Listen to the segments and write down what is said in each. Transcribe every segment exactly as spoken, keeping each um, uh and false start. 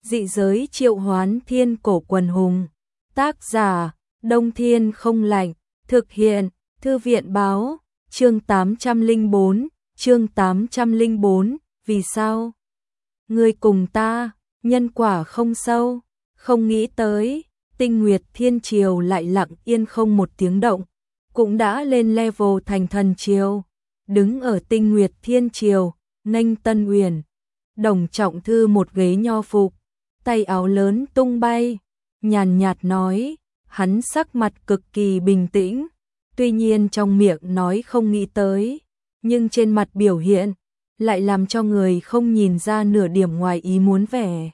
Dị giới triệu hoán thiên cổ quần hùng. Tác giả, Đông Thiên không lạnh. Thực hiện, Thư viện báo. Chương tám trăm lẻ bốn, chương tám trăm lẻ bốn, vì sao? Ngươi cùng ta, nhân quả không sâu, không nghĩ tới, Tinh Nguyệt Thiên Triều lại lặng yên không một tiếng động, cũng đã lên level thành thần triều, đứng ở Tinh Nguyệt Thiên Triều, nghênh Tân Uyển. Đồng Trọng Thư một ghế nho phục, tay áo lớn tung bay, nhàn nhạt nói, hắn sắc mặt cực kỳ bình tĩnh, tuy nhiên trong miệng nói không nghĩ tới, nhưng trên mặt biểu hiện lại làm cho người không nhìn ra nửa điểm ngoài ý muốn vẻ.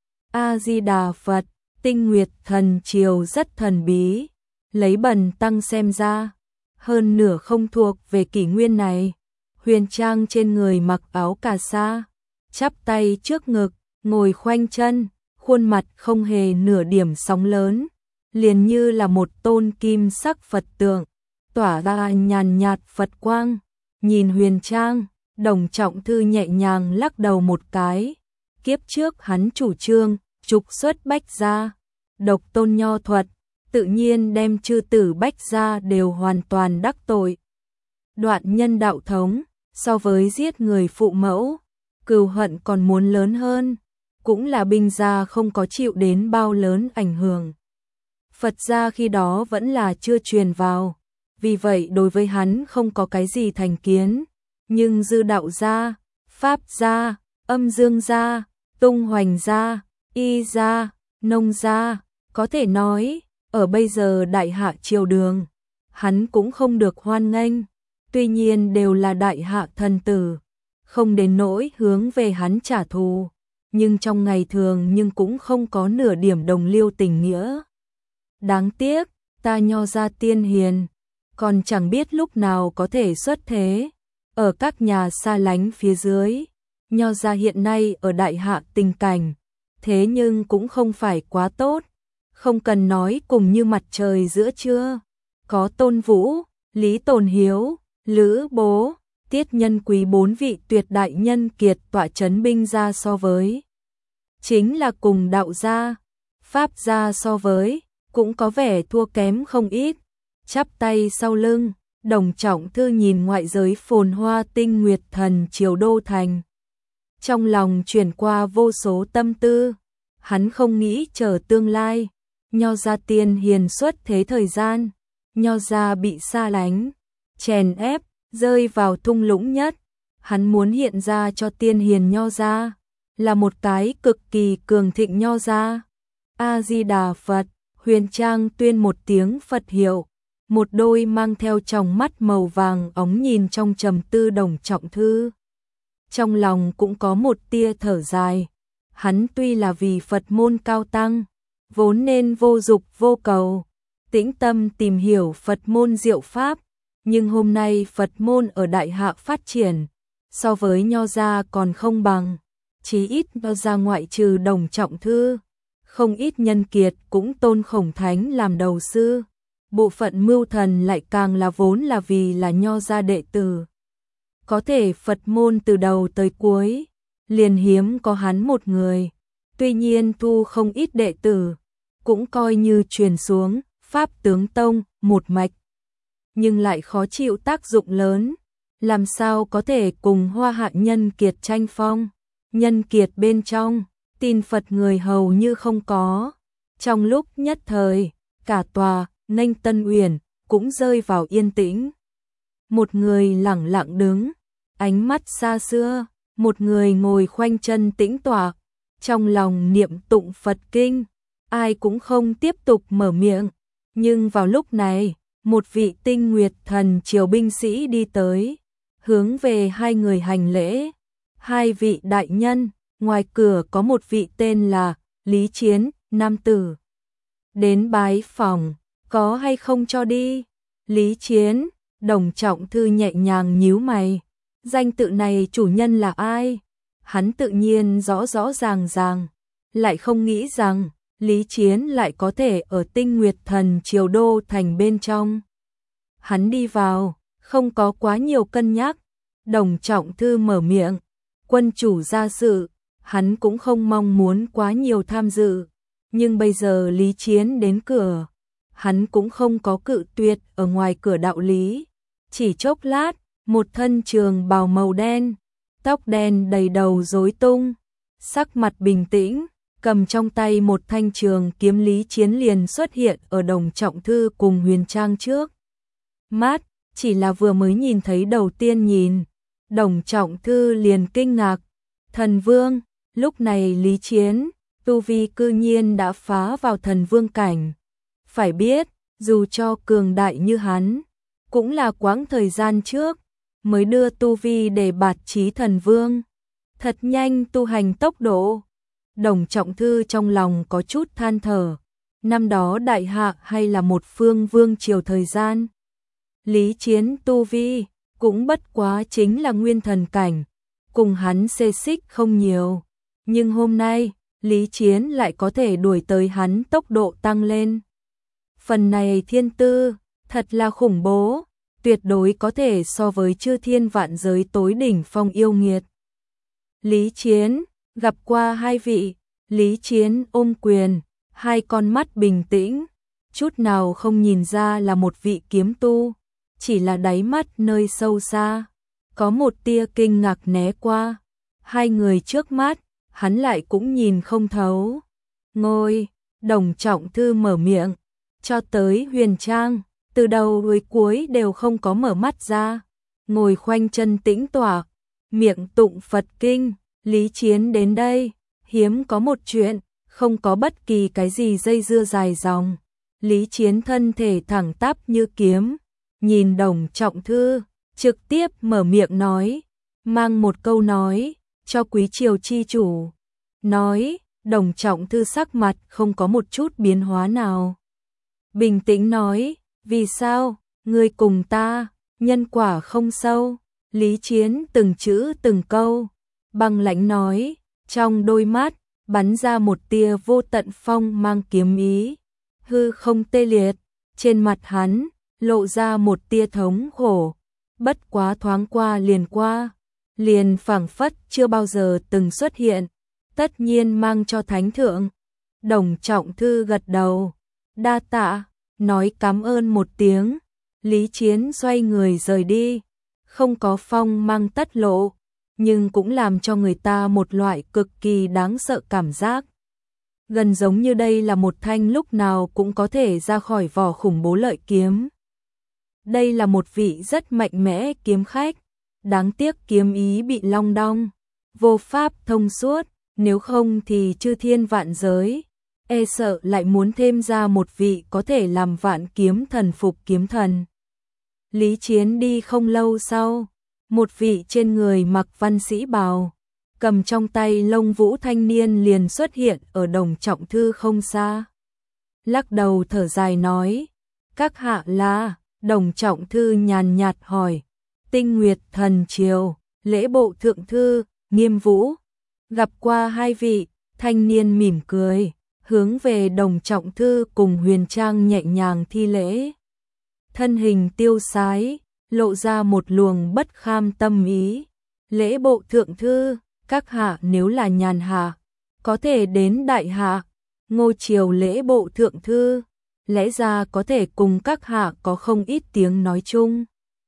A-di-đà Phật, Tinh Nguyệt Thần Triều rất thần bí, lấy Bần tăng xem ra, hơn nửa không thuộc về kỷ nguyên này. Huyền Trang trên người mặc áo cà sa, chắp tay trước ngực, ngồi khoanh chân, khuôn mặt không hề nửa điểm sóng lớn, liền như là một tôn kim sắc Phật tượng, tỏa ra nhàn nhạt Phật quang. Nhìn Huyền Trang, Đồng Trọng Thư nhẹ nhàng lắc đầu một cái. Kiếp trước hắn chủ trương trục xuất Bách gia, độc tôn nho thuật, tự nhiên đem chư tử Bách gia đều hoàn toàn đắc tội. Đoạn nhân đạo thống, so với giết người phụ mẫu, cừu hận còn muốn lớn hơn, cũng là binh gia không có chịu đến bao lớn ảnh hưởng. Phật gia khi đó vẫn là chưa truyền vào, vì vậy đối với hắn không có cái gì thành kiến, nhưng dư đạo gia, Pháp gia, Âm Dương gia, Tung Hoành gia, Y gia, Nông gia, có thể nói, ở bây giờ đại hạ triều đường, hắn cũng không được hoan nghênh, tuy nhiên đều là đại hạ thần tử, không đến nỗi hướng về hắn trả thù, nhưng trong ngày thường nhưng cũng không có nửa điểm đồng liêu tình nghĩa. Đáng tiếc, ta Nho gia tiên hiền, còn chẳng biết lúc nào có thể xuất thế, ở các nhà xa lánh phía dưới, Nho gia hiện nay ở đại hạ tình cảnh, thế nhưng cũng không phải quá tốt, không cần nói cùng như mặt trời giữa trưa, có Tôn Vũ, Lý Tồn Hiếu, Lữ Bố, Tiết Nhân Quý bốn vị tuyệt đại nhân kiệt tọa chấn binh gia so với, chính là cùng đạo gia, Pháp gia so với, cũng có vẻ thua kém không ít. Chắp tay sau lưng, Đồng Trọng Thư nhìn ngoại giới phồn hoa Tinh Nguyệt Thần Triều đô thành. Trong lòng chuyển qua vô số tâm tư, hắn không nghĩ chờ tương lai, Nho gia tiên hiền xuất thế thời gian, Nho gia bị xa lánh, chèn ép, rơi vào thung lũng nhất, hắn muốn hiện ra cho tiên hiền Nho gia, là một cái cực kỳ cường thịnh Nho gia. A-di-đà Phật, Huyền Trang tuyên một tiếng Phật hiệu, một đôi mang theo tròng mắt màu vàng óng nhìn trong trầm tư Đồng Trọng Thư. Trong lòng cũng có một tia thở dài, hắn tuy là vì Phật môn cao tăng, vốn nên vô dục vô cầu, tĩnh tâm tìm hiểu Phật môn diệu pháp, nhưng hôm nay Phật môn ở đại hạ phát triển, so với Nho gia còn không bằng, chí ít Nho gia ngoại trừ Đồng Trọng Thư, không ít nhân kiệt cũng tôn Khổng Thánh làm đầu sư, bộ phận mưu thần lại càng là vốn là vì là Nho gia đệ tử. Có thể Phật môn từ đầu tới cuối, liền hiếm có hắn một người, tuy nhiên thu không ít đệ tử, cũng coi như truyền xuống, Pháp Tướng Tông, một mạch. Nhưng lại khó chịu tác dụng lớn, làm sao có thể cùng Hoa Hạ nhân kiệt tranh phong, nhân kiệt bên trong, tin Phật người hầu như không có. Trong lúc nhất thời, cả tòa, nghênh Tân Uyển, cũng rơi vào yên tĩnh. Một người lẳng lặng đứng, ánh mắt xa xưa, một người ngồi khoanh chân tĩnh tọa, trong lòng niệm tụng Phật kinh, ai cũng không tiếp tục mở miệng. Nhưng vào lúc này, một vị Tinh Nguyệt Thần Triều binh sĩ đi tới, hướng về hai người hành lễ. Hai vị đại nhân, ngoài cửa có một vị tên là Lý Chiến, nam tử. Đến bái phòng, có hay không cho đi? Lý Chiến, Đồng Trọng Thư nhẹ nhàng nhíu mày. Danh tự này chủ nhân là ai? Hắn tự nhiên rõ rõ ràng ràng, lại không nghĩ rằng Lý Chiến lại có thể ở Tinh Nguyệt Thần Triều đô thành bên trong. Hắn đi vào, không có quá nhiều cân nhắc. Đồng Trọng Thư mở miệng, quân chủ gia sự, hắn cũng không mong muốn quá nhiều tham dự, nhưng bây giờ Lý Chiến đến cửa, hắn cũng không có cự tuyệt ở ngoài cửa đạo lý. Chỉ chốc lát, một thân trường bào màu đen, tóc đen đầy đầu rối tung, sắc mặt bình tĩnh, cầm trong tay một thanh trường kiếm Lý Chiến liền xuất hiện ở Đồng Trọng Thư cùng Huyền Trang trước. Mát, chỉ là vừa mới nhìn thấy đầu tiên nhìn, Đồng Trọng Thư liền kinh ngạc. Thần Vương, lúc này Lý Chiến, tu vi cư nhiên đã phá vào thần vương cảnh. Phải biết, dù cho cường đại như hắn, cũng là quãng thời gian trước, mới đưa tu vi để bạt chí thần vương. Thật nhanh tu hành tốc độ. Đồng Trọng Thư trong lòng có chút than thở. Năm đó đại hạ hay là một phương vương triều thời gian. Lý Chiến tu vi, cũng bất quá chính là nguyên thần cảnh. Cùng hắn xê xích không nhiều. Nhưng hôm nay, Lý Chiến lại có thể đuổi tới hắn tốc độ tăng lên. Phần này thiên tư, thật là khủng bố, tuyệt đối có thể so với chư thiên vạn giới tối đỉnh phong yêu nghiệt. Lý Chiến, gặp qua hai vị, Lý Chiến ôm quyền, hai con mắt bình tĩnh, chút nào không nhìn ra là một vị kiếm tu, chỉ là đáy mắt nơi sâu xa, có một tia kinh ngạc né qua. Hai người trước mắt, hắn lại cũng nhìn không thấu. Ngồi, Đồng Trọng Thư mở miệng, cho tới Huyền Trang, từ đầu tới cuối đều không có mở mắt ra, ngồi khoanh chân tĩnh tọa, miệng tụng Phật kinh. Lý Chiến đến đây, hiếm có một chuyện, không có bất kỳ cái gì dây dưa dài dòng. Lý Chiến thân thể thẳng tắp như kiếm, nhìn Đồng Trọng Thư, trực tiếp mở miệng nói, mang một câu nói, cho quý triều chi chủ. Nói, Đồng Trọng Thư sắc mặt không có một chút biến hóa nào. Bình tĩnh nói, vì sao, ngươi cùng ta, nhân quả không sâu. Lý Chiến từng chữ từng câu, băng lãnh nói, trong đôi mắt, bắn ra một tia vô tận phong mang kiếm ý. Hư không tê liệt, trên mặt hắn, lộ ra một tia thống khổ, bất quá thoáng qua liền qua, liền phảng phất chưa bao giờ từng xuất hiện, tất nhiên mang cho thánh thượng. Đồng Trọng Thư gật đầu, đa tạ, nói cảm ơn một tiếng, Lý Chiến xoay người rời đi, không có phong mang tất lộ, nhưng cũng làm cho người ta một loại cực kỳ đáng sợ cảm giác. Gần giống như đây là một thanh lúc nào cũng có thể ra khỏi vỏ khủng bố lợi kiếm. Đây là một vị rất mạnh mẽ kiếm khách, đáng tiếc kiếm ý bị long đong, vô pháp thông suốt, nếu không thì chư thiên vạn giới, e sợ lại muốn thêm ra một vị có thể làm vạn kiếm thần phục kiếm thần. Lý Chiến đi không lâu sau, một vị trên người mặc văn sĩ bào, cầm trong tay lông vũ thanh niên liền xuất hiện ở Đồng Trọng Thư không xa. Lắc đầu thở dài nói, các hạ là, Đồng Trọng Thư nhàn nhạt hỏi, Tinh Nguyệt Thần Triều, lễ bộ thượng thư, Nghiêm Vũ. Gặp qua hai vị, thanh niên mỉm cười, hướng về Đồng Trọng Thư cùng Huyền Trang nhẹ nhàng thi lễ. Thân hình tiêu sái, lộ ra một luồng bất kham tâm ý. Lễ bộ thượng thư, các hạ nếu là nhàn hạ, có thể đến đại hạ. Ngô triều lễ bộ thượng thư, lẽ ra có thể cùng các hạ có không ít tiếng nói chung.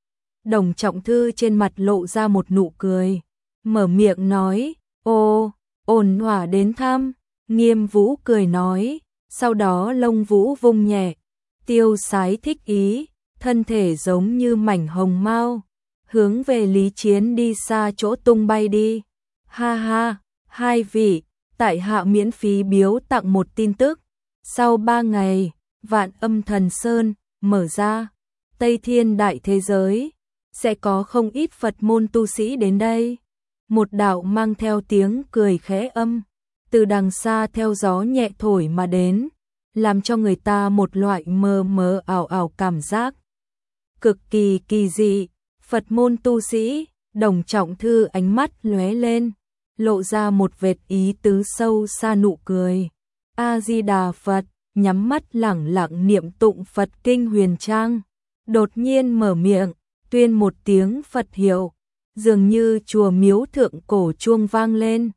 Đồng Trọng Thư trên mặt lộ ra một nụ cười, mở miệng nói, ô, ổn hỏa đến thăm. Nghiêm Vũ cười nói, sau đó lông vũ vung nhẹ, tiêu sái thích ý, thân thể giống như mảnh hồng mao, hướng về Lý Chiến đi xa chỗ tung bay đi. Ha ha, hai vị, tại hạ miễn phí biếu tặng một tin tức. Sau ba ngày, Vạn Âm Thần Sơn mở ra, Tây Thiên đại thế giới, sẽ có không ít Phật môn tu sĩ đến đây. Một đạo mang theo tiếng cười khẽ âm, từ đằng xa theo gió nhẹ thổi mà đến, làm cho người ta một loại mơ mơ ảo ảo cảm giác. Cực kỳ kỳ dị, Phật môn tu sĩ, Đồng Trọng Thư ánh mắt lóe lên, lộ ra một vệt ý tứ sâu xa nụ cười. A-di-đà Phật, nhắm mắt lẳng lặng niệm tụng Phật kinh. Huyền Trang đột nhiên mở miệng, tuyên một tiếng Phật hiệu, dường như chùa miếu thượng cổ chuông vang lên,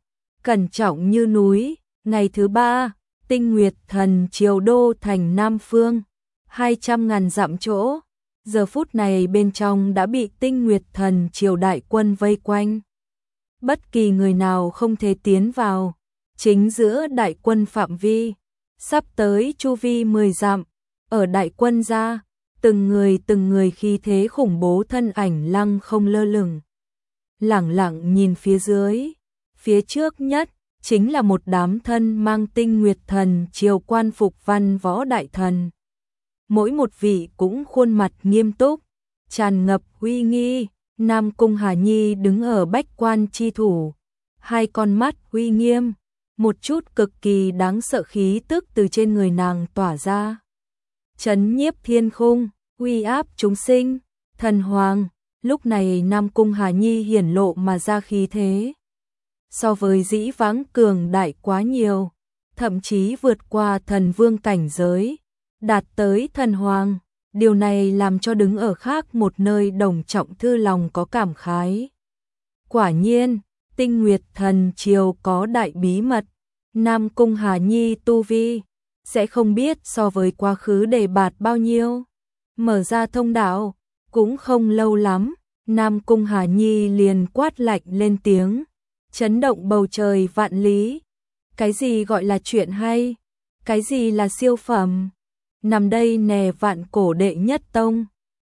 cẩn trọng như núi. Ngày thứ ba, Tinh Nguyệt Thần Triều đô thành Nam Phương, hai trăm ngàn dặm chỗ. Giờ phút này bên trong đã bị Tinh Nguyệt Thần Triều đại quân vây quanh. Bất kỳ người nào không thể tiến vào. Chính giữa đại quân phạm vi, sắp tới chu vi mười dặm, ở đại quân ra, từng người từng người khí thế khủng bố thân ảnh lăng không lơ lửng. Lẳng lặng nhìn phía dưới, phía trước nhất chính là một đám thân mang Tinh Nguyệt Thần Triều quan phục văn võ đại thần. Mỗi một vị cũng khuôn mặt nghiêm túc, tràn ngập uy nghi. Nam Cung Hà Nhi đứng ở bách quan chi thủ, hai con mắt uy nghiêm, một chút cực kỳ đáng sợ khí tức từ trên người nàng tỏa ra. Chấn nhiếp thiên khung, uy áp chúng sinh, thần hoàng. Lúc này Nam Cung Hà Nhi hiển lộ mà ra khí thế. So với dĩ vãng cường đại quá nhiều, thậm chí vượt qua thần vương cảnh giới, đạt tới thần hoàng. Điều này làm cho đứng ở khác một nơi Đồng Trọng Thư lòng có cảm khái. Quả nhiên, Tinh Nguyệt Thần Triều có đại bí mật. Nam Cung Hà Nhi tu vi sẽ không biết so với quá khứ đề bạt bao nhiêu. Mở ra thông đạo, cũng không lâu lắm, Nam Cung Hà Nhi liền quát lạnh lên tiếng, chấn động bầu trời vạn lý. Cái gì gọi là chuyện hay? Cái gì là siêu phẩm? Nằm đây nè vạn cổ đệ nhất tông,